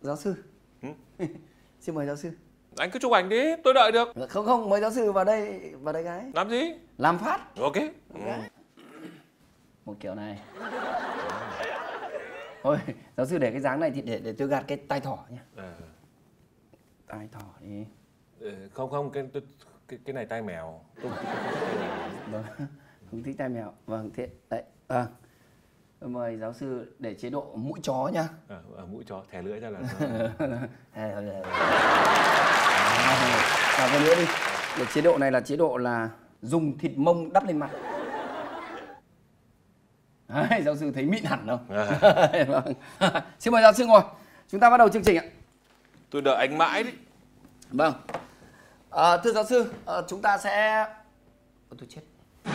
Giáo sư. Xin mời giáo sư. Anh cứ chụp ảnh đi, tôi đợi được. Không, mời giáo sư vào đây cái. Làm gì? Làm phát. Ok. Một kiểu này. Thôi, giáo sư để cái dáng này thì để tôi gạt cái tai thỏ nhé. Tai thỏ đi. Không, cái này tai mèo. Vâng, không thích tai mèo. Vâng, thế đấy. Tôi mời giáo sư để chế độ mũi chó nhá. Mũi chó, thè lưỡi ra là. Vào cái nữa đi. Để chế độ này là chế độ là dùng thịt mông đắp lên mặt. Đấy, giáo sư thấy mịn hẳn không? Vâng. Xin mời giáo sư ngồi. Chúng ta bắt đầu chương trình ạ. Tôi đợi anh mãi đấy. Vâng. Thưa giáo sư, chúng ta sẽ... tôi chết.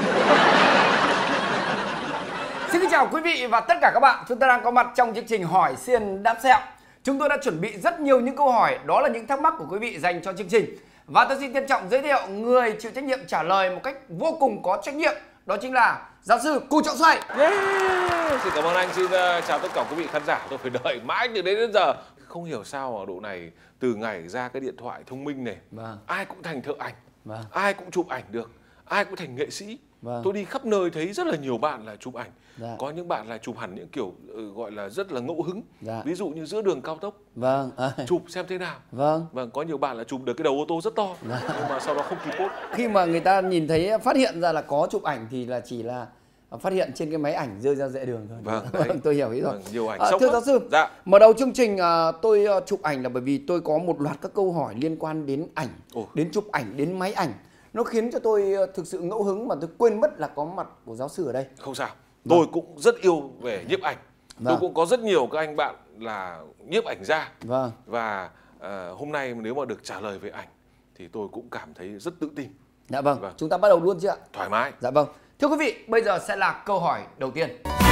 Xin kính chào quý vị và tất cả các bạn. Chúng ta đang có mặt trong chương trình Hỏi Xiên Đáp Sẹo. Chúng tôi đã chuẩn bị rất nhiều những câu hỏi. Đó là những thắc mắc của quý vị dành cho chương trình. Và tôi xin trân trọng giới thiệu người chịu trách nhiệm trả lời một cách vô cùng có trách nhiệm. Đó chính là giáo sư Cù Trọng Xoay. Xin cảm ơn anh, xin chào tất cả quý vị khán giả. Tôi phải đợi mãi từ đến giờ. Không hiểu sao ở độ này, từ ngày ra cái điện thoại thông minh này, ai cũng thành thợ ảnh, ai cũng chụp ảnh được, ai cũng thành nghệ sĩ. Tôi đi khắp nơi thấy rất là nhiều bạn là chụp ảnh. Có những bạn là chụp hẳn những kiểu gọi là rất là ngẫu hứng. Ví dụ như giữa đường cao tốc. Chụp xem thế nào. Có nhiều bạn là chụp được cái đầu ô tô rất to, nhưng mà sau đó không kịp post. Khi mà người ta nhìn thấy phát hiện ra là có chụp ảnh thì là chỉ là phát hiện trên cái máy ảnh rơi ra dễ đường thôi. Tôi hiểu ý rồi. Nhiều ảnh thưa giáo sư, mở đầu chương trình tôi chụp ảnh là bởi vì tôi có một loạt các câu hỏi liên quan đến ảnh, đến chụp ảnh, đến máy ảnh. Nó khiến cho tôi thực sự ngẫu hứng mà tôi quên mất là có mặt của giáo sư ở đây. Không sao, tôi cũng rất yêu về nhiếp ảnh. Tôi cũng có rất nhiều các anh bạn là nhiếp ảnh gia. Và hôm nay nếu mà được trả lời về ảnh thì tôi cũng cảm thấy rất tự tin. Dạ vâng, chúng ta bắt đầu luôn chưa ạ? Thoải mái. Dạ vâng. Thưa quý vị, bây giờ sẽ là câu hỏi đầu tiên.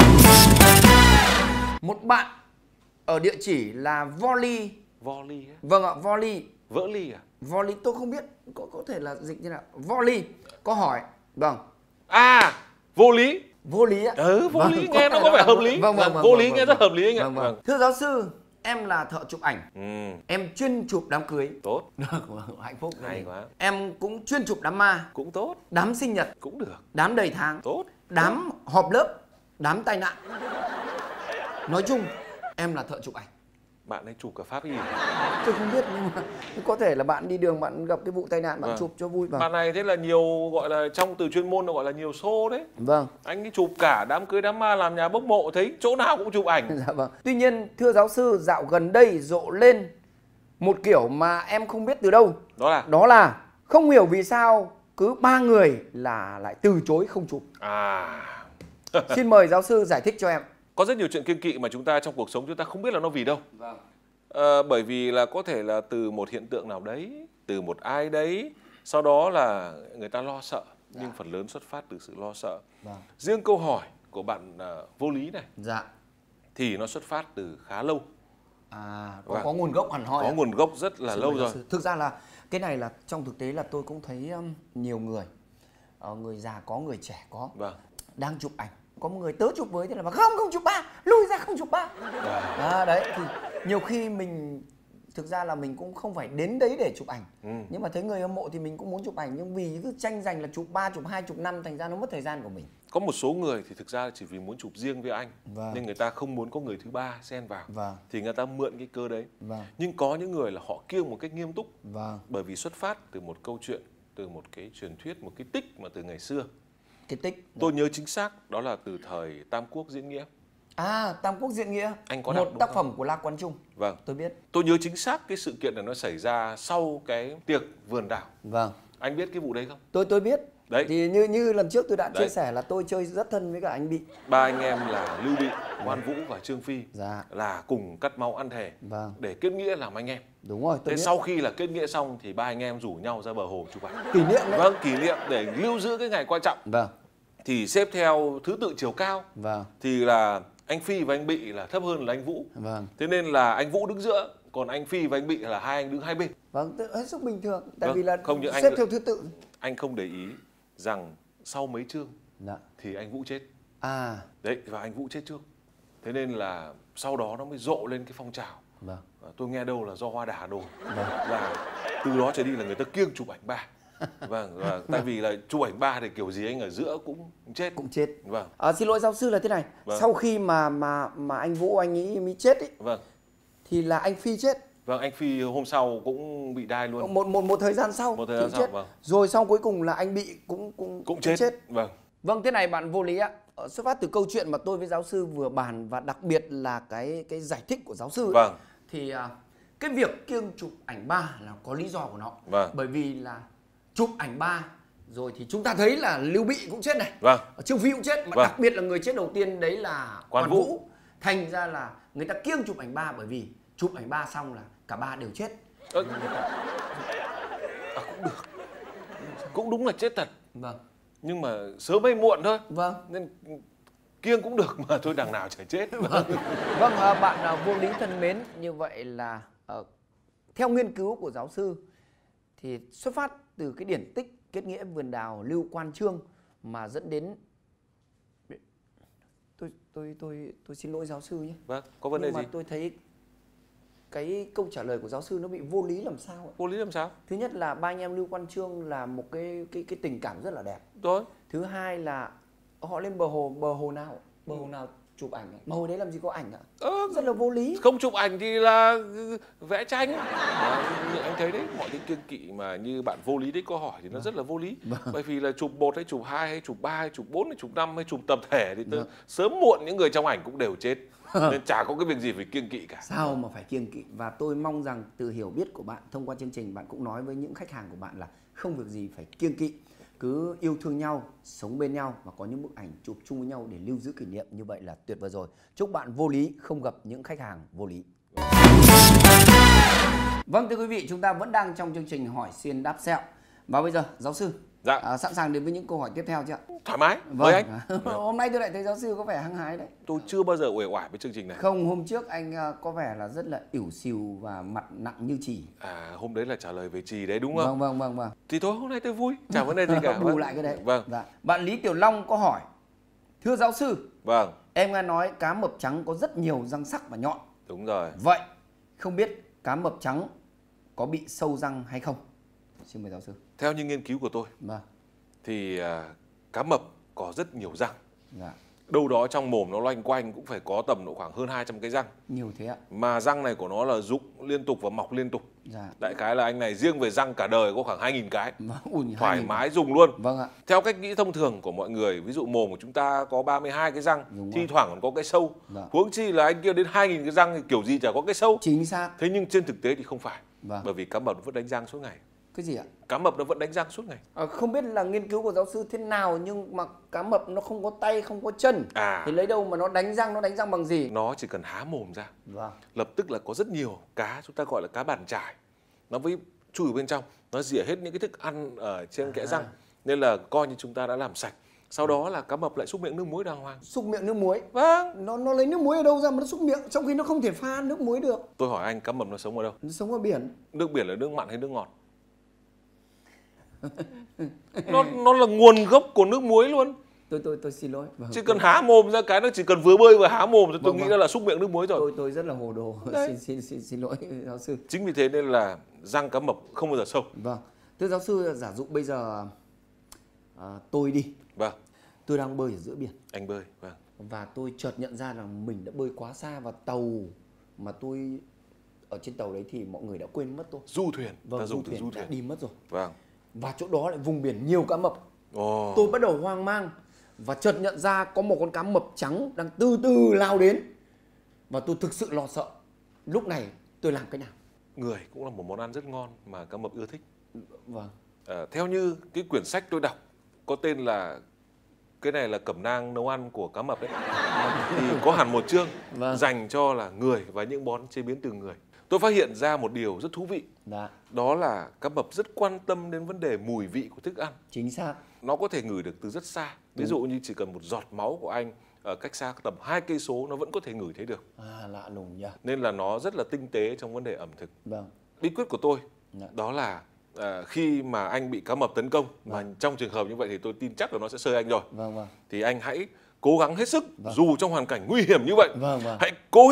Một bạn ở địa chỉ là Volley. Volley. Vâng ạ, Volley. Vỡ ly à? Volley tôi không biết có thể là dịch như nào. Volley có hỏi. Vâng. Vô lý. Vô lý ạ. Vô lý nghe nó có vẻ hợp lý. Vô lý nghe rất hợp lý anh ạ. Thưa giáo sư, em là thợ chụp ảnh. Em chuyên chụp đám cưới. Tốt. Hạnh phúc. Hay quá. Em cũng chuyên chụp đám ma. Cũng tốt. Đám sinh nhật. Cũng được. Đám đầy tháng. Tốt. Đám họp lớp. Đám tai nạn. Nói chung, em là thợ chụp ảnh. Bạn ấy chụp cả pháp y. Tôi không biết, nhưng mà có thể là bạn đi đường bạn gặp cái vụ tai nạn bạn chụp cho vui. Bạn này thế là nhiều, gọi là trong từ chuyên môn nó gọi là nhiều show đấy. Anh ấy chụp cả đám cưới đám ma, làm nhà bốc mộ, thấy chỗ nào cũng chụp ảnh. Tuy nhiên thưa giáo sư, dạo gần đây rộ lên một kiểu mà em không biết từ đâu. Đó là không hiểu vì sao cứ 3 người là lại từ chối không chụp. Xin mời giáo sư giải thích cho em. Có rất nhiều chuyện kiêng kỵ mà chúng ta trong cuộc sống chúng ta không biết là nó vì đâu. Bởi vì là có thể là từ một hiện tượng nào đấy, từ một ai đấy, sau đó là người ta lo sợ, nhưng phần lớn xuất phát từ sự lo sợ. Riêng câu hỏi của bạn vô lý này thì nó xuất phát từ khá lâu. Có nguồn gốc hẳn hoi. Có nguồn gốc rất là lâu rồi. Thực ra là cái này là trong thực tế là tôi cũng thấy nhiều người, người già có, người trẻ có, đang chụp ảnh. Có một người tớ chụp với thì là không chụp ba, lui ra không chụp ba. Đấy thì nhiều khi mình thực ra là mình cũng không phải đến đấy để chụp ảnh. Nhưng mà thấy người hâm mộ thì mình cũng muốn chụp ảnh, nhưng vì cứ tranh giành là chụp 3, chụp 2, chụp 5 thành ra nó mất thời gian của mình. Có một số người thì thực ra chỉ vì muốn chụp riêng với anh, nên người ta không muốn có người thứ ba xen vào, thì người ta mượn cái cơ đấy. Nhưng có những người là họ kiêng một cách nghiêm túc, bởi vì xuất phát từ một câu chuyện, từ một cái truyền thuyết, một cái tích mà từ ngày xưa. Cái tích. Tôi nhớ chính xác đó là từ thời Tam Quốc diễn nghĩa. Tam Quốc diễn nghĩa. Anh có một tác phẩm của La Quán Trung. Tôi biết. Tôi nhớ chính xác cái sự kiện này nó xảy ra sau cái tiệc vườn đảo. Anh biết cái vụ đấy không? Tôi biết. Đấy. Thì như lần trước tôi đã chia sẻ là tôi chơi rất thân với cả anh Bị. 3 anh em là Lưu Bị, Quan Vũ và Trương Phi là cùng cắt máu ăn thề để kết nghĩa làm anh em. Đúng rồi, tôi biết. Sau khi là kết nghĩa xong thì 3 anh em rủ nhau ra bờ hồ chụp ảnh. Kỷ niệm đấy. Kỷ niệm để lưu giữ cái ngày quan trọng. Thì xếp theo thứ tự chiều cao. Thì là anh Phi và anh Bị là thấp hơn là anh Vũ. Thế nên là anh Vũ đứng giữa, còn anh Phi và anh Bị là hai anh đứng hai bên. Hết sức bình thường. Tại vì là xếp theo thứ tự. Anh không để ý rằng sau mấy chương thì anh Vũ chết. Đấy, và anh Vũ chết trước. Thế nên là sau đó nó mới rộ lên cái phong trào Vâng. Tôi nghe đâu là do hoa đà đồn. Vâng. Và từ đó trở đi là người ta kiêng chụp ảnh ba. Vâng, tại vì là chụp ảnh ba thì kiểu gì anh ở giữa cũng chết. Vâng. Xin lỗi giáo sư là thế này. Vâng. Sau khi mà anh Vũ anh ấy mới chết ấy. Vâng. Thì là anh Phi chết. Vâng, anh Phi hôm sau cũng bị đai luôn. Một thời gian sau. Một thời gian sau, chết. Vâng. Rồi sau cuối cùng là anh bị cũng chết. Vâng. Vâng, thế này bạn vô lý ạ. Xuất phát từ câu chuyện mà tôi với giáo sư vừa bàn và đặc biệt là cái giải thích của giáo sư ấy, vâng. Thì cái việc kiêng chụp ảnh ba là có lý do của nó. Vâng. Bởi vì là chụp ảnh ba rồi thì chúng ta thấy là Lưu Bị cũng chết này. Vâng. Trương Phi cũng chết. Mà vâng. đặc biệt là người chết đầu tiên đấy là Quan Vũ. Thành ra là người ta kiêng chụp ảnh ba bởi vì chụp ảnh ba xong là cả ba đều chết. Cũng được. Cũng đúng là chết thật. Vâng. Nhưng mà sớm hay muộn thôi. Vâng. Nên kiêng cũng được mà thôi, đằng nào chả chết. Vâng, bạn vô lý thân mến, như vậy là theo nghiên cứu của giáo sư thì xuất phát từ cái điển tích kết nghĩa vườn đào Lưu Quan Chương mà dẫn đến tôi xin lỗi giáo sư nhé. Vâng, có vấn đề gì? Nhưng mà tôi thấy cái câu trả lời của giáo sư nó bị vô lý làm sao ạ? Vô lý làm sao? Thứ nhất là ba anh em Lưu Quan Chương là một cái tình cảm rất là đẹp. Rồi. Thứ hai là họ lên bờ hồ nào chụp ảnh ấy. Mà hồi đấy làm gì có ảnh ạ? Rất là vô lý. Không chụp ảnh thì là vẽ tranh. Nhưng anh thấy đấy, mọi cái kiêng kỵ mà như bạn vô lý đấy có hỏi thì nó rất là vô lý. Bởi vì là chụp 1 hay chụp 2 hay chụp 3 hay chụp 4 hay chụp 5 hay chụp tập thể thì sớm muộn những người trong ảnh cũng đều chết. Nên chả có cái việc gì phải kiêng kỵ cả. Sao mà phải kiêng kỵ? Và tôi mong rằng từ hiểu biết của bạn thông qua chương trình, bạn cũng nói với những khách hàng của bạn là không việc gì phải kiêng kỵ. Cứ yêu thương nhau, sống bên nhau và có những bức ảnh chụp chung với nhau để lưu giữ kỷ niệm, như vậy là tuyệt vời rồi. Chúc bạn vô lý không gặp những khách hàng vô lý. Vâng, thưa quý vị, chúng ta vẫn đang trong chương trình hỏi xiên đáp sẹo. Và bây giờ giáo sư sẵn sàng đến với những câu hỏi tiếp theo chưa ạ? Thoải mái, mời anh. Hôm nay tôi lại thấy giáo sư có vẻ hăng hái đấy. Tôi chưa bao giờ uể oải với chương trình này. Không, hôm trước anh có vẻ là rất là ỉu xìu và mặt nặng như chì. Hôm đấy là trả lời về chì đấy đúng không? Vâng. Thì thôi hôm nay tôi vui, chả vấn đề gì cả. Bù lại cái đấy. Vâng. Bạn Lý Tiểu Long có hỏi: thưa giáo sư, vâng, em nghe nói cá mập trắng có rất nhiều răng sắc và nhọn. Đúng rồi. Vậy không biết cá mập trắng có bị sâu răng hay không? Xin mời giáo sư. Theo như nghiên cứu của tôi, thì cá mập có rất nhiều răng. Đâu đó trong mồm nó loanh quanh cũng phải có tầm độ khoảng hơn 200 cái răng. Nhiều thế ạ? Mà răng này của nó là rụng liên tục và mọc liên tục. Đại khái là anh này riêng về răng cả đời có khoảng 2.000 cái. Thoải mái dùng luôn. Vâng ạ. Theo cách nghĩ thông thường của mọi người, ví dụ mồm của chúng ta có 32 cái răng, thi thoảng còn có cái sâu. Huống chi là anh kia đến 2.000 cái răng thì kiểu gì chả có cái sâu. Chính xác. Thế nhưng trên thực tế thì không phải. Bởi vì cá mập nó vẫn đánh răng suốt ngày. Cái gì ạ? Cá mập nó vẫn đánh răng suốt ngày. Không biết là nghiên cứu của giáo sư thế nào, nhưng mà cá mập nó không có tay, không có chân. Thì lấy đâu mà nó đánh răng bằng gì? Nó chỉ cần há mồm ra. Lập tức là có rất nhiều cá, chúng ta gọi là cá bàn chải. Nó với chui ở bên trong, nó rỉa hết những cái thức ăn ở trên kẽ răng. Nên là coi như chúng ta đã làm sạch. Sau đó là cá mập lại xúc miệng nước muối đàng hoàng. Xúc miệng nước muối? Vâng. Nó lấy nước muối ở đâu ra mà nó xúc miệng, trong khi nó không thể pha nước muối được? Tôi hỏi anh, cá mập nó sống ở đâu? Nó sống ở biển. Nước biển là nước mặn hay nước ngọt? Nó là nguồn gốc của nước muối luôn. Tôi xin lỗi. Chỉ cần há mồm ra cái, nó chỉ cần vừa bơi vừa há mồm thì tôi nghĩ là xúc miệng nước muối rồi. Tôi rất là hồ đồ. Xin lỗi giáo sư. Chính vì thế nên là răng cá mập không bao giờ sâu. Vâng. Thưa giáo sư, giả dụ bây giờ tôi đi. Vâng. Tôi đang bơi ở giữa biển. Anh bơi, vâng. Và tôi chợt nhận ra là mình đã bơi quá xa và tàu mà tôi ở trên tàu đấy thì mọi người đã quên mất tôi. Du thuyền. Vâng, du thuyền đã đi mất rồi. Vâng. Và chỗ đó lại vùng biển nhiều cá mập. Tôi bắt đầu hoang mang và chợt nhận ra có một con cá mập trắng đang từ từ lao đến. Và tôi thực sự lo sợ. Lúc này tôi làm cái nào? Người cũng là một món ăn rất ngon mà cá mập ưa thích. Vâng. Theo như cái quyển sách tôi đọc có tên là cái này là cẩm nang nấu ăn của cá mập đấy. Thì có hẳn một chương dành cho là người và những món chế biến từ người. Tôi phát hiện ra một điều rất thú vị. Đó là cá mập rất quan tâm đến vấn đề mùi vị của thức ăn. Chính xác. Nó có thể ngửi được từ rất xa. Ví dụ như chỉ cần một giọt máu của anh ở cách xa tầm 2 cây số nó vẫn có thể ngửi thấy được. Lạ lùng nhỉ. Nên là nó rất là tinh tế trong vấn đề ẩm thực. Vâng. Bí quyết của tôi đó là khi mà anh bị cá mập tấn công, mà trong trường hợp như vậy thì tôi tin chắc là nó sẽ sơi anh rồi. Vâng. Thì anh hãy cố gắng hết sức, dù trong hoàn cảnh nguy hiểm như vậy, Vâng. hãy cố hết sức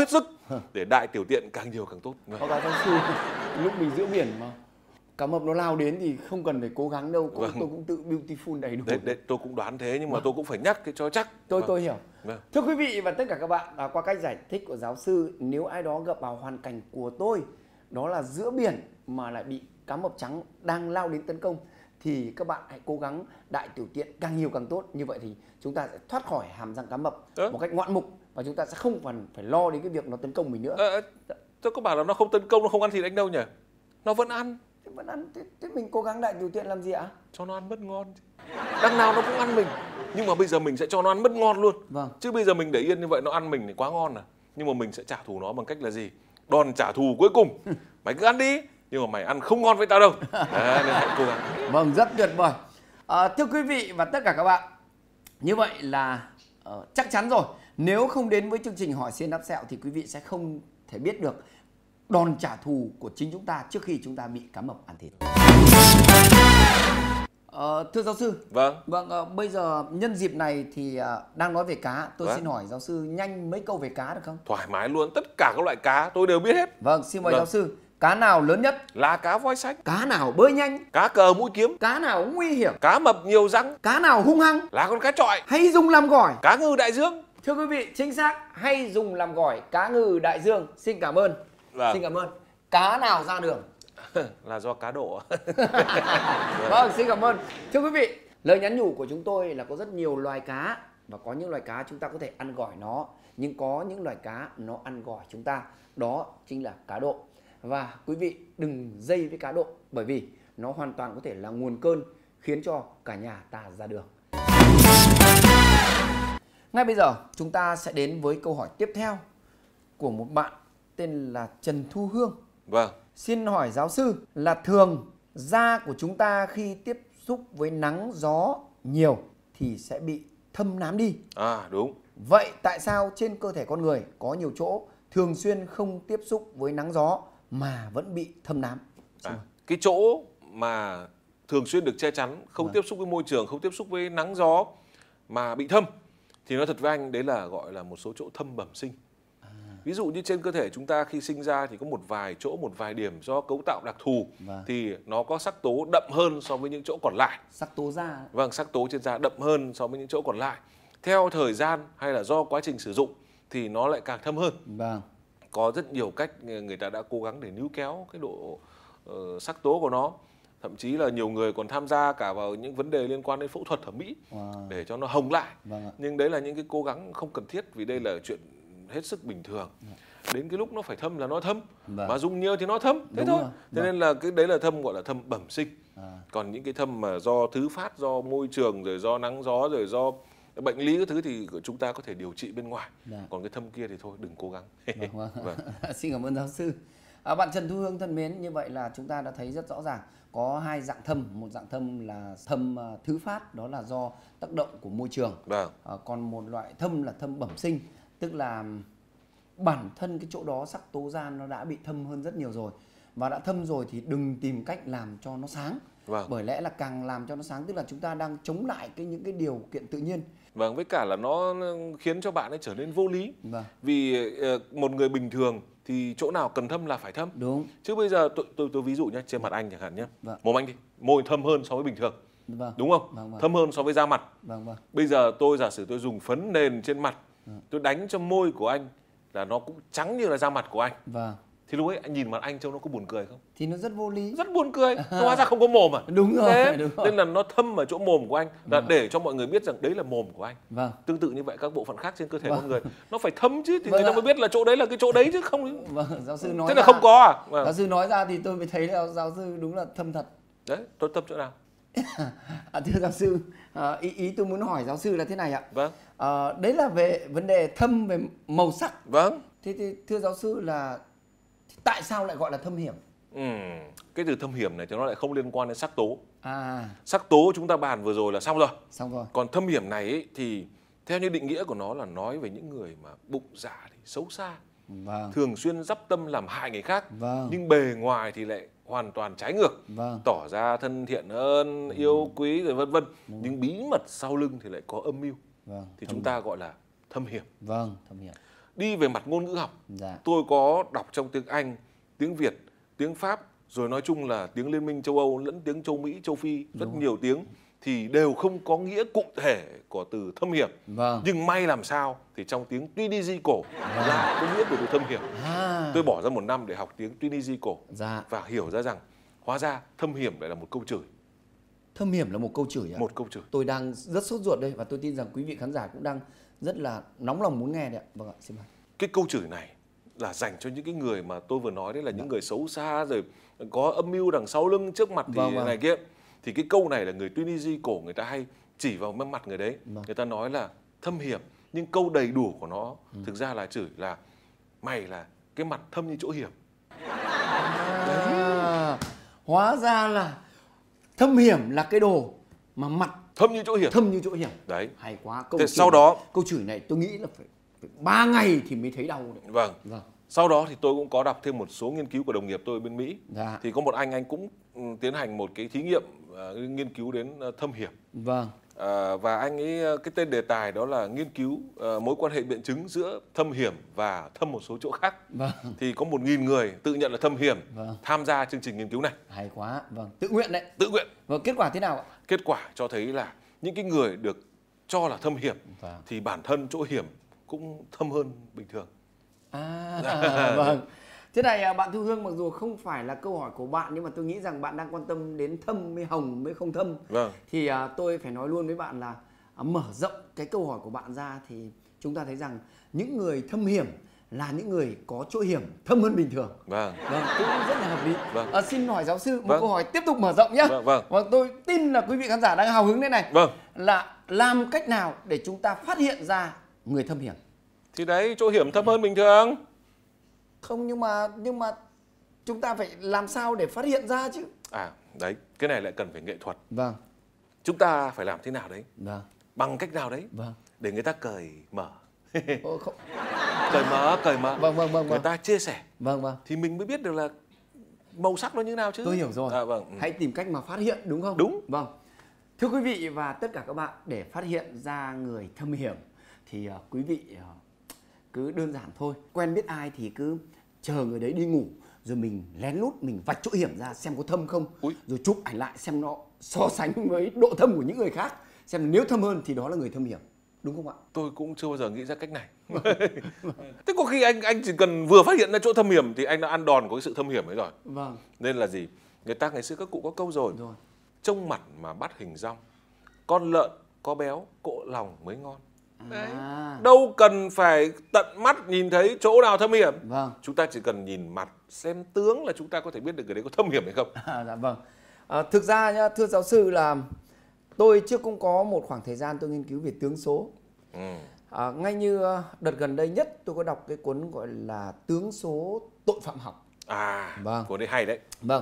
để đại tiểu tiện càng nhiều càng tốt. Báo cáo giáo sư, lúc mình giữa biển mà cá mập nó lao đến thì không cần phải cố gắng đâu, tôi cũng tự beautiful đầy đủ. Đấy, tôi cũng đoán thế, nhưng mà tôi cũng phải nhắc cái cho chắc. Tôi hiểu. Thưa quý vị và tất cả các bạn, qua cách giải thích của giáo sư, nếu ai đó gặp vào hoàn cảnh của tôi, đó là giữa biển mà lại bị cá mập trắng đang lao đến tấn công, thì các bạn hãy cố gắng đại tiểu tiện càng nhiều càng tốt. Như vậy thì chúng ta sẽ thoát khỏi hàm răng cá mập một cách ngoạn mục, và chúng ta sẽ không còn phải lo đến cái việc nó tấn công mình nữa. Tôi có bảo là nó không tấn công, nó không ăn thịt anh đâu nhỉ? Nó vẫn ăn. Vẫn ăn, thế mình cố gắng đại tiểu tiện làm gì ạ? Cho nó ăn mất ngon. Đằng nào nó cũng ăn mình, nhưng mà bây giờ mình sẽ cho nó ăn mất ngon luôn. Chứ bây giờ mình để yên như vậy nó ăn mình thì quá ngon à. Nhưng mà mình sẽ trả thù nó bằng cách là gì? Đòn trả thù cuối cùng. Mày cứ ăn đi, nhưng mà mày ăn không ngon với tao đâu. Nên hãy cố gắng. Vâng, rất tuyệt vời. Thưa quý vị và tất cả các bạn, như vậy là chắc chắn rồi, nếu không đến với chương trình Hỏi Xiên Đáp Sẹo thì quý vị sẽ không thể biết được đòn trả thù của chính chúng ta trước khi chúng ta bị cá mập ăn thịt. Thưa giáo sư. Vâng, bây giờ nhân dịp này thì đang nói về cá, tôi xin hỏi giáo sư nhanh mấy câu về cá được không? Thoải mái luôn, tất cả các loại cá tôi đều biết hết. Vâng, xin mời giáo sư. Cá nào lớn nhất? Là cá voi xanh. Cá nào bơi nhanh? Cá cờ mũi kiếm. Cá nào nguy hiểm? Cá mập nhiều răng. Cá nào hung hăng? Là con cá chọi. Hay dùng làm gỏi? Cá ngừ đại dương. Thưa quý vị, chính xác, hay dùng làm gỏi cá ngừ đại dương. Xin cảm ơn. Xin cảm ơn. Cá nào ra đường? Là do cá độ. Vâng, xin cảm ơn. Thưa quý vị, lời nhắn nhủ của chúng tôi là có rất nhiều loài cá, và có những loài cá chúng ta có thể ăn gỏi nó, nhưng có những loài cá nó ăn gỏi chúng ta, đó chính là cá độ. Và quý vị đừng dây với cá độ, bởi vì nó hoàn toàn có thể là nguồn cơn khiến cho cả nhà ta ra đường. Ngay bây giờ chúng ta sẽ đến với câu hỏi tiếp theo của một bạn tên là Trần Thu Hương. Vâng. Xin hỏi giáo sư là thường da của chúng ta khi tiếp xúc với nắng gió nhiều thì sẽ bị thâm nám đi. Đúng. Vậy tại sao trên cơ thể con người có nhiều chỗ thường xuyên không tiếp xúc với nắng gió mà vẫn bị thâm nám? Cái chỗ mà thường xuyên được che chắn, không tiếp xúc với môi trường, không tiếp xúc với nắng gió mà bị thâm, thì nói thật với anh, đấy là gọi là một số chỗ thâm bẩm sinh. Ví dụ như trên cơ thể chúng ta khi sinh ra thì có một vài chỗ, một vài điểm do cấu tạo đặc thù, thì nó có sắc tố đậm hơn so với những chỗ còn lại. Sắc tố da. Vâng, sắc tố trên da đậm hơn so với những chỗ còn lại. Theo thời gian hay là do quá trình sử dụng thì nó lại càng thâm hơn. Có rất nhiều cách người ta đã cố gắng để níu kéo cái độ sắc tố của nó. Thậm chí là nhiều người còn tham gia cả vào những vấn đề liên quan đến phẫu thuật thẩm mỹ để cho nó hồng lại. Nhưng đấy là những cái cố gắng không cần thiết, vì đây là chuyện hết sức bình thường. Đến cái lúc nó phải thâm là nó thâm, mà dùng nhiều thì nó thâm, thế thôi. Thế nên là cái đấy là thâm gọi là thâm bẩm sinh. Còn những cái thâm mà do thứ phát, do môi trường, rồi do nắng gió, rồi do bệnh lý cái thứ thì chúng ta có thể điều trị bên ngoài. Còn cái thâm kia thì thôi đừng cố gắng. Xin cảm ơn giáo sư. Bạn Trần Thu Hương thân mến, như vậy là chúng ta đã thấy rất rõ ràng có hai dạng thâm. Một dạng thâm là thâm thứ phát, đó là do tác động của môi trường. Còn một loại thâm là thâm bẩm sinh, tức là bản thân cái chỗ đó sắc tố da nó đã bị thâm hơn rất nhiều rồi. Và đã thâm rồi thì đừng tìm cách làm cho nó sáng. Bởi lẽ là càng làm cho nó sáng tức là chúng ta đang chống lại những cái điều kiện tự nhiên. Với cả là nó khiến cho bạn ấy trở nên vô lý. Vì một người bình thường thì chỗ nào cần thâm là phải thâm. Đúng. Chứ bây giờ tôi ví dụ nhé, trên mặt anh chẳng hạn nhé. Mồm anh đi, môi thâm hơn so với bình thường. Đúng không? Thâm hơn so với da mặt. Bây giờ tôi giả sử tôi dùng phấn nền trên mặt, tôi đánh cho môi của anh là nó cũng trắng như là da mặt của anh. Thì lúc ấy anh nhìn mặt anh trông nó có buồn cười không? Thì nó rất vô lý. Rất buồn cười. Nó hóa ra không có mồm à? Đúng rồi. Nên là nó thâm ở chỗ mồm của anh, là để cho mọi người biết rằng đấy là mồm của anh. Tương tự như vậy các bộ phận khác trên cơ thể con người nó phải thâm chứ, thì người ta mới biết là chỗ đấy là cái chỗ đấy chứ không. Giáo sư nói thế là không có à? Giáo sư nói ra thì tôi mới thấy là giáo sư đúng là thâm thật. Đấy, tôi thâm chỗ nào? Thưa giáo sư, ý tôi muốn hỏi giáo sư là thế này ạ. Đấy là về vấn đề thâm về màu sắc. Thế thì thưa giáo sư là tại sao lại gọi là thâm hiểm? Cái từ thâm hiểm này thì nó lại không liên quan đến sắc tố. Sắc tố chúng ta bàn vừa rồi là xong rồi. Còn thâm hiểm này ấy, thì theo như định nghĩa của nó là nói về những người mà bụng dạ thì xấu xa, thường xuyên dắp tâm làm hại người khác, nhưng bề ngoài thì lại hoàn toàn trái ngược, tỏ ra thân thiện hơn, yêu quý rồi vân vân, nhưng bí mật sau lưng thì lại có âm mưu. Thì chúng ta gọi là thâm hiểm. Thâm hiểm. đi về mặt ngôn ngữ học. Tôi có đọc trong tiếng Anh, tiếng Việt, tiếng Pháp, rồi nói chung là tiếng Liên minh châu Âu lẫn tiếng châu Mỹ, châu Phi, rất nhiều tiếng thì đều không có nghĩa cụ thể của từ thâm hiểm. Nhưng may làm sao thì trong tiếng Tunisia cổ lại có nghĩa của từ thâm hiểm. Tôi bỏ ra 1 năm để học tiếng Tunisia cổ và hiểu ra rằng hóa ra thâm hiểm lại là một câu chửi. Thâm hiểm là một câu chửi à? Một câu chửi. Tôi đang rất sốt ruột đây và tôi tin rằng quý vị khán giả cũng đang rất là nóng lòng muốn nghe đấy ạ. Vâng ạ, xin mời. Cái câu chửi này là dành cho những cái người mà tôi vừa nói đấy, là những người xấu xa rồi có âm mưu đằng sau lưng, trước mặt thì này kia. Thì cái câu này là người Tunisia cổ người ta hay chỉ vào mặt người đấy. Người ta nói là thâm hiểm, nhưng câu đầy đủ của nó thực ra là chửi là mày là cái mặt thâm như chỗ hiểm. Hóa ra là thâm hiểm là cái đồ mà mặt thâm như chỗ hiểm. Thâm như chỗ hiểm. Đấy. Hay quá. Sau đó câu chửi này tôi nghĩ là phải 3 ngày thì mới thấy đau đấy. Vâng. Sau đó thì tôi cũng có đọc thêm một số nghiên cứu của đồng nghiệp tôi bên Mỹ. Thì có một anh cũng tiến hành một cái thí nghiệm nghiên cứu đến thâm hiểm. Và anh ấy cái tên đề tài đó là nghiên cứu mối quan hệ biện chứng giữa thâm hiểm và thâm một số chỗ khác. Thì có 1.000 người tự nhận là thâm hiểm tham gia chương trình nghiên cứu này. Hay quá. Tự nguyện đấy. Tự nguyện. Kết quả thế nào ạ? Kết quả cho thấy là những cái người được cho là thâm hiểm thì bản thân chỗ hiểm cũng thâm hơn bình thường. Thế này bạn Thu Hương, mặc dù không phải là câu hỏi của bạn nhưng mà tôi nghĩ rằng bạn đang quan tâm đến thâm mới hồng mới không thâm. Thì tôi phải nói luôn với bạn là mở rộng cái câu hỏi của bạn ra thì chúng ta thấy rằng những người thâm hiểm là những người có chỗ hiểm thâm hơn bình thường. Cũng rất là hợp lý. Xin hỏi giáo sư một câu hỏi tiếp tục mở rộng nhé. Tôi tin là quý vị khán giả đang hào hứng thế này. Là làm cách nào để chúng ta phát hiện ra người thâm hiểm? Thì đấy, chỗ hiểm thâm hơn bình thường. Không, nhưng mà chúng ta phải làm sao để phát hiện ra chứ? Đấy, cái này lại cần phải nghệ thuật. Chúng ta phải làm thế nào đấy? Bằng cách nào đấy? Để người ta cởi mở. Cởi mở. Người ta chia sẻ. Thì mình mới biết được là màu sắc nó như nào chứ. Tôi hiểu rồi. Hãy tìm cách mà phát hiện, đúng không? Đúng. Thưa quý vị và tất cả các bạn, để phát hiện ra người thâm hiểm thì quý vị cứ đơn giản thôi. Quen biết ai thì cứ chờ người đấy đi ngủ, rồi mình lén lút mình vạch chỗ hiểm ra xem có thâm không. Rồi chụp ảnh lại xem nó so sánh với độ thâm của những người khác, xem nếu thâm hơn thì đó là người thâm hiểm. Đúng không ạ? Tôi cũng chưa bao giờ nghĩ ra cách này. Thế có khi anh chỉ cần vừa phát hiện ra chỗ thâm hiểm thì anh đã ăn đòn của cái sự thâm hiểm ấy rồi. Nên là gì? Người ta ngày xưa các cụ có câu rồi. Trông mặt mà bắt hình dong, con lợn có béo cộ lòng mới ngon. Đấy. Đâu cần phải tận mắt nhìn thấy chỗ nào thâm hiểm. Chúng ta chỉ cần nhìn mặt, xem tướng là chúng ta có thể biết được người đấy có thâm hiểm hay không. Thực ra nhá, thưa giáo sư, là tôi trước cũng có một khoảng thời gian tôi nghiên cứu về tướng số. Ngay như đợt gần đây nhất tôi có đọc cái cuốn gọi là Tướng số tội phạm học. Cuốn đấy hay đấy.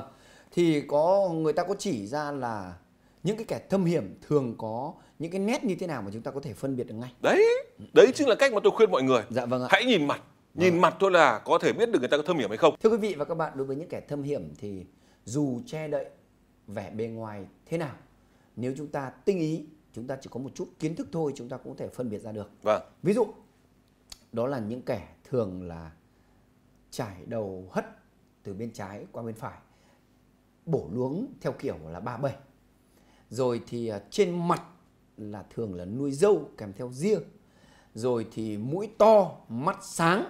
Thì người ta có chỉ ra là những cái kẻ thâm hiểm thường có những cái nét như thế nào mà chúng ta có thể phân biệt được ngay. Đấy chính là cách mà tôi khuyên mọi người. Hãy nhìn mặt. Nhìn mặt thôi là có thể biết được người ta có thâm hiểm hay không. Thưa quý vị và các bạn, đối với những kẻ thâm hiểm thì dù che đậy vẻ bề ngoài thế nào, nếu chúng ta tinh ý, chúng ta chỉ có một chút kiến thức thôi, chúng ta cũng có thể phân biệt ra được. Ví dụ, đó là những kẻ thường là trải đầu hất từ bên trái qua bên phải, bổ luống theo kiểu là 37. Rồi thì trên mặt là thường là nuôi râu kèm theo ria. Rồi thì mũi to, mắt sáng,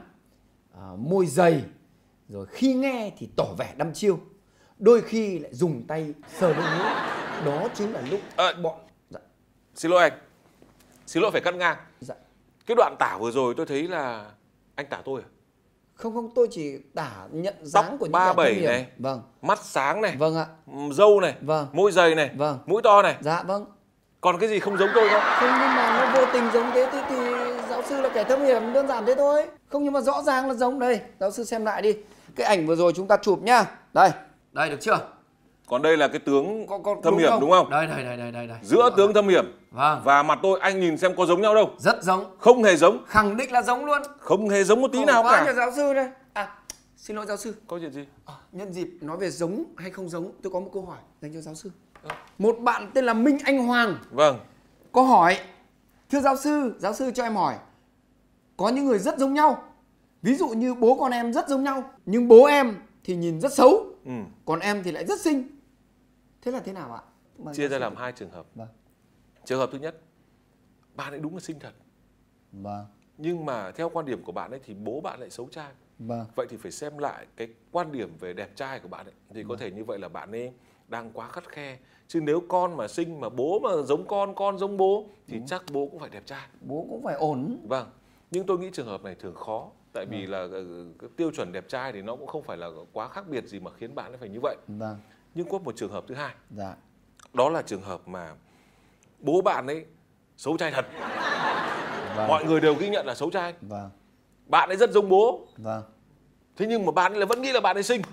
môi dày. Rồi khi nghe thì tỏ vẻ đăm chiêu, đôi khi lại dùng tay sờ lên mũi. Đó chính là lúc bọn... Xin lỗi anh, xin lỗi phải cắt ngang. Cái đoạn tả vừa rồi tôi thấy là anh tả tôi à? Không, tôi chỉ tả nhận dáng của những kẻ thâm hiểm này. Mắt sáng này. Râu này. Môi dày này. Mũi to này. Còn cái gì không giống tôi không? Không, nhưng mà nó vô tình giống thế thì giáo sư là kẻ thâm hiểm, đơn giản thế thôi. Không, nhưng mà rõ ràng là giống. Đây, giáo sư xem lại đi. Cái ảnh vừa rồi chúng ta chụp nhá. Đây được chưa? Còn đây là cái tướng thâm hiểm đúng không? Đây. Giữa tướng thâm hiểm và mặt tôi, anh nhìn xem có giống nhau đâu? Rất giống. Không hề giống. Khẳng định là giống luôn. Không hề giống một tí nào cả. Nhà giáo sư đây. Xin lỗi giáo sư. Có chuyện gì? Nhân dịp nói về giống hay không giống, tôi có một câu hỏi dành cho giáo sư. Một bạn tên là Minh Anh Hoàng. Có hỏi: thưa giáo sư cho em hỏi, có những người rất giống nhau Ví dụ như bố con em rất giống nhau, nhưng bố em thì nhìn rất xấu, còn em thì lại rất xinh. Thế là thế nào ạ? Chia ra làm hai trường hợp. Vâng. Trường hợp thứ nhất, bạn ấy đúng là xinh thật. Vâng. Nhưng mà theo quan điểm của bạn ấy thì bố bạn lại xấu trai. Vâng. Vậy thì phải xem lại cái quan điểm về đẹp trai của bạn ấy. Thì có thể như vậy là bạn ấy đang quá khắt khe. Chứ nếu con mà xinh mà bố mà giống con giống bố thì chắc bố cũng phải đẹp trai. Bố cũng phải ổn. Vâng. Nhưng tôi nghĩ trường hợp này thường khó. Tại vì là cái tiêu chuẩn đẹp trai thì nó cũng không phải là quá khác biệt gì mà khiến bạn ấy phải như vậy. Vâng. Nhưng có một trường hợp thứ hai. Dạ. Đó là trường hợp mà bố bạn ấy xấu trai thật. Vâng. Mọi người đều ghi nhận là xấu trai. Vâng. Bạn ấy rất giống bố. Vâng. Thế nhưng mà bạn ấy vẫn nghĩ là bạn ấy xinh.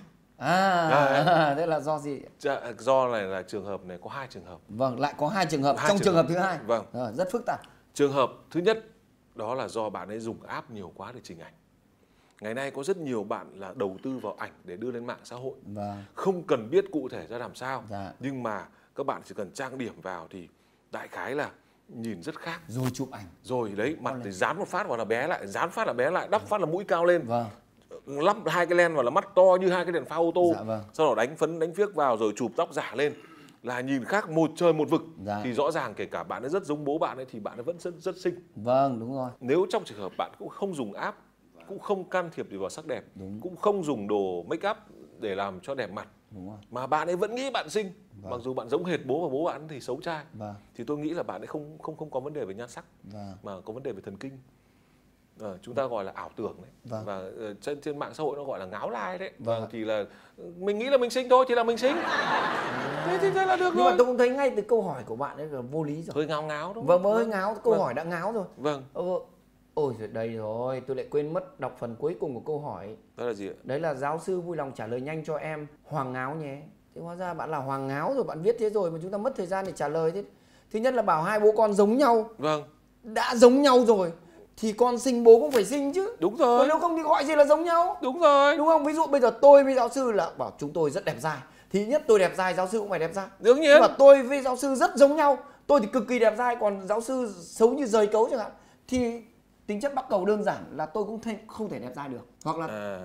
Thế là do gì? Do này là trường hợp này có hai trường hợp. Vâng, lại có hai trường hợp. Trong trường hợp thứ hai. Vâng. Rất phức tạp. Trường hợp thứ nhất đó là do bạn ấy dùng app nhiều quá để chỉnh ảnh. Ngày nay có rất nhiều bạn là đầu tư vào ảnh để đưa lên mạng xã hội. Vâng. Không cần biết cụ thể ra làm sao. Dạ. Nhưng mà các bạn chỉ cần trang điểm vào thì đại khái là nhìn rất khác. Rồi chụp ảnh. Rồi đấy, mặt thì dán một phát vào là bé lại, dán phát là bé lại, đắp phát là mũi cao lên. Vâng. Lắp hai cái lens vào là mắt to như hai cái đèn pha ô tô. Dạ, vâng. Sau đó đánh phấn đánh phiếc vào rồi chụp tóc giả lên là nhìn khác một trời một vực. Dạ. Thì rõ ràng kể cả bạn ấy rất giống bố bạn ấy thì bạn ấy vẫn rất xinh. Vâng, đúng rồi. Nếu trong trường hợp bạn cũng không dùng app, cũng không can thiệp gì vào sắc đẹp, cũng không dùng đồ make up để làm cho đẹp mặt, đúng rồi, mà bạn ấy vẫn nghĩ bạn xinh, mặc dù bạn giống hệt bố và bố bạn thì xấu trai, thì tôi nghĩ là bạn ấy không có vấn đề về nhan sắc, mà có vấn đề về thần kinh. Chúng ta gọi là ảo tưởng đấy. Và trên mạng xã hội nó gọi là ngáo like đấy. Thì là mình nghĩ là mình xinh thôi thì là mình xinh. Thế là được rồi. Nhưng mà tôi cũng thấy ngay từ câu hỏi của bạn ấy là vô lý rồi. Hơi ngáo đúng không? Vâng, hơi ngáo, câu hỏi đã ngáo rồi. Vâng. Ôi rồi đây rồi, tôi lại quên mất đọc phần cuối cùng của câu hỏi. Đó là gì ạ? Đấy là giáo sư vui lòng trả lời nhanh cho em Hoàng Ngáo nhé. Thế hóa ra bạn là Hoàng Ngáo rồi, bạn viết thế rồi mà chúng ta mất thời gian để trả lời thế. Thứ nhất là bảo hai bố con giống nhau. Vâng. Đã giống nhau rồi thì con sinh bố cũng phải sinh chứ. Đúng rồi. Còn nếu không thì gọi gì là giống nhau. Đúng rồi. Đúng không? Ví dụ bây giờ tôi với giáo sư là bảo chúng tôi rất đẹp trai, thì nhất tôi đẹp trai, giáo sư cũng phải đẹp trai. Đương nhiên. Nhưng mà tôi với giáo sư rất giống nhau, tôi thì cực kỳ đẹp trai, còn giáo sư xấu như rời cấu chẳng hạn, thì tính chất bắc cầu đơn giản là tôi cũng không thể đẹp trai được. Hoặc là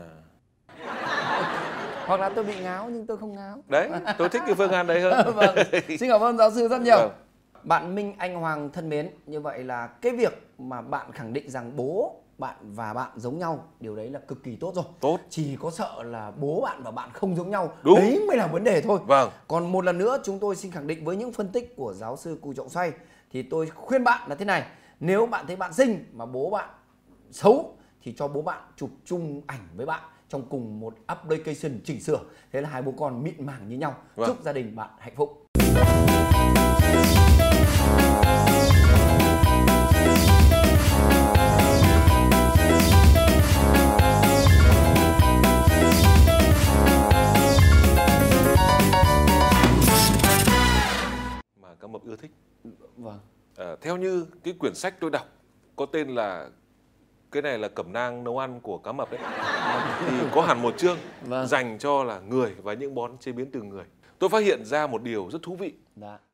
hoặc là tôi bị ngáo nhưng tôi không ngáo. Đấy, tôi thích cái phương án đấy hơn. Vâng. Xin cảm ơn giáo sư rất nhiều. Vâng. Bạn Minh Anh Hoàng thân mến, như vậy là cái việc mà bạn khẳng định rằng bố bạn và bạn giống nhau, điều đấy là cực kỳ tốt rồi. Tốt. Chỉ có sợ là bố bạn và bạn không giống nhau. Đúng. Đấy mới là vấn đề thôi. Vâng. Còn một lần nữa chúng tôi xin khẳng định với những phân tích của giáo sư Cù Trọng Xoay, thì tôi khuyên bạn là thế này: nếu bạn thấy bạn xinh mà bố bạn xấu thì cho bố bạn chụp chung ảnh với bạn trong cùng một application chỉnh sửa. Thế là hai bố con mịn màng như nhau. Vâng. Chúc gia đình bạn hạnh phúc. Mà cá mập ưa thích. Vâng. Theo như cái quyển sách tôi đọc có tên là cái này là cẩm nang nấu ăn của cá mập đấy, thì có hẳn một chương dành cho là người và những món chế biến từ người. Tôi phát hiện ra một điều rất thú vị.